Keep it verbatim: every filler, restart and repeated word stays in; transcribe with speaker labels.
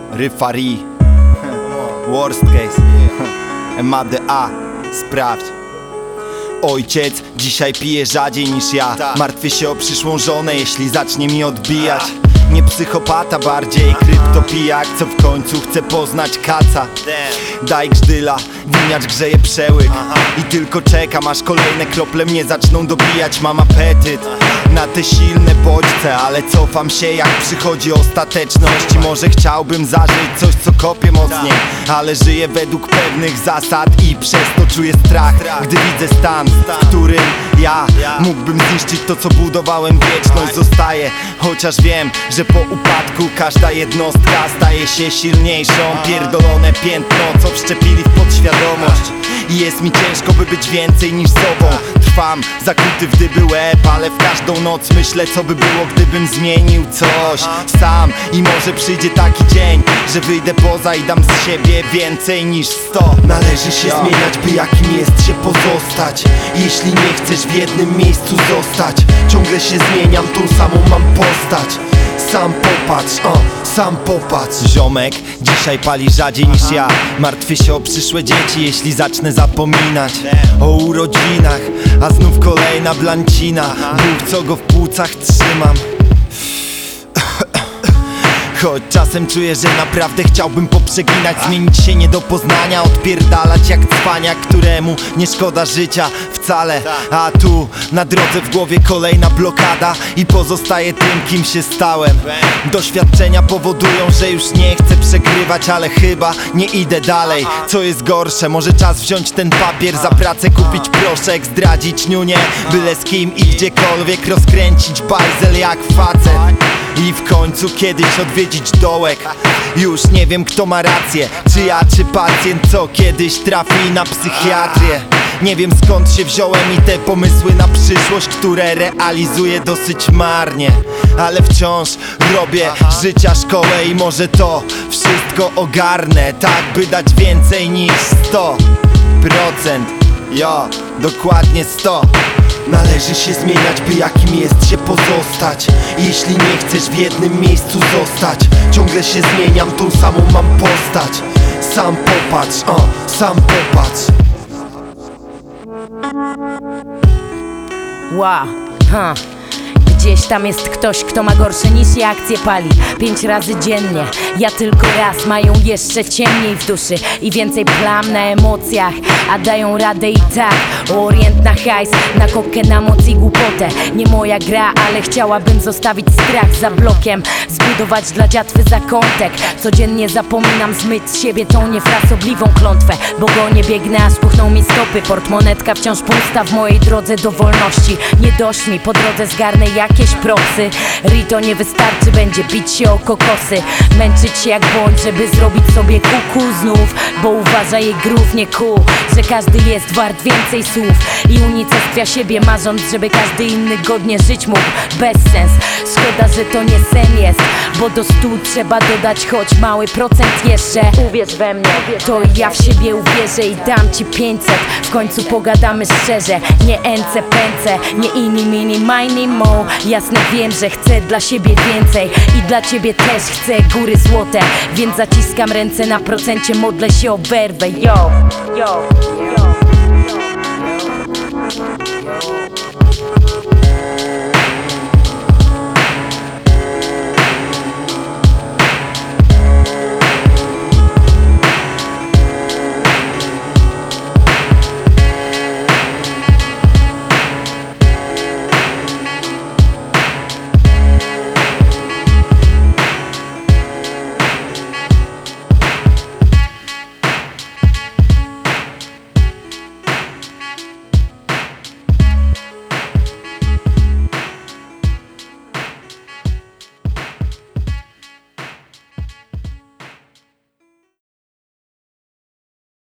Speaker 1: Ryfari Worst case M A D A Sprawdź. Ojciec dzisiaj pije rzadziej niż ja. Martwię się o przyszłą żonę, jeśli zacznie mi odbijać. Nie psychopata, bardziej kryptopijak, co w końcu chce poznać kaca. Daj grzdyla, winiacz grzeje przełyk i tylko czekam, aż kolejne krople mnie zaczną dobijać. Mam apetyt na te silne bodźce, ale cofam się jak przychodzi ostateczność. I może chciałbym zażyć coś, co kopie mocniej, ale żyję według pewnych zasad i przez to czuję strach, gdy widzę stan, w którym ja mógłbym zniszczyć to, co budowałem. Wieczność zostaje, chociaż wiem, że po upadku każda jednostka staje się silniejszą. Pierdolone piętno, co wszczepili w podświadomość. I jest mi ciężko, by być więcej niż sobą. Trwam zakuty w dyby łeb, ale w każdą noc myślę, co by było, gdybym zmienił coś sam. I może przyjdzie taki dzień, że wyjdę poza i dam z siebie więcej niż sto.
Speaker 2: Należy się zmieniać, by jakim jest się pozostać. Jeśli nie chcesz w jednym miejscu zostać, ciągle się zmieniam, tą samą mam postać. Sam popatrz, o, sam popatrz.
Speaker 1: Ziomek dzisiaj pali rzadziej niż ja. Martwię się o przyszłe dzieci, jeśli zacznę zapominać o urodzinach, a znów kolejna blancina. Bóg, co go w płucach trzymam. Choć czasem czuję, że naprawdę chciałbym poprzeginać, zmienić się nie do poznania, odpierdalać jak cwaniak, któremu nie szkoda życia wcale. A tu na drodze w głowie kolejna blokada i pozostaję tym, kim się stałem. Doświadczenia powodują, że już nie chcę przegrywać, ale chyba nie idę dalej. Co jest gorsze, może czas wziąć ten papier za pracę, kupić proszek, zdradzić niunię, byle z kim i gdziekolwiek, rozkręcić bajzel jak facet. I w końcu kiedyś odwiedzić dołek. Już nie wiem, kto ma rację, czy ja, czy pacjent, co kiedyś trafi na psychiatrię. Nie wiem, skąd się wziąłem i te pomysły na przyszłość, które realizuję dosyć marnie, ale wciąż robię życia szkołę i może to wszystko ogarnę, tak by dać więcej niż sto procent. Jo, dokładnie sto.
Speaker 2: Należy się zmieniać, by jakim jest się pozostać. Jeśli nie chcesz w jednym miejscu zostać, ciągle się zmieniam, tą samą mam postać. Sam popatrz, o, sam popatrz.
Speaker 3: Wow, ha. Gdzieś tam jest ktoś, kto ma gorsze niż ja akcje pali pięć razy dziennie, ja tylko raz. Mają jeszcze ciemniej w duszy i więcej plam na emocjach, a dają radę i tak. Orient na hajs, na kokę, na moc i głupotę. Nie moja gra, ale chciałabym zostawić strach za blokiem, zbudować dla dziatwy zakątek. Codziennie zapominam zmyć z siebie tą niefrasobliwą klątwę, bo go nie biegnę, aż puchną mi stopy. Portmonetka wciąż pusta w mojej drodze do wolności. Nie dość mi, po drodze zgarnę jakieś propsy. Rito nie wystarczy, będzie bić się o kokosy, męczyć się jak bądź, żeby zrobić sobie kuku znów. Bo uważa jej grów nie kół, że każdy jest wart więcej słów i unicestwia siebie, marząc, żeby każdy inny godnie żyć mógł. Bez sens, szkoda, że to nie sen jest, bo do stu trzeba dodać choć mały procent jeszcze. Uwierz we mnie, to ja w siebie uwierzę i dam ci pięćset. W końcu pogadamy szczerze, nie ence pęce, nie ini mini mini mo. Jasne wiem, że chcę dla siebie więcej i dla ciebie też chcę góry złote, więc zaciskam ręce na procencie, modlę się o werwę. Yo, yo, yo, yo, yo.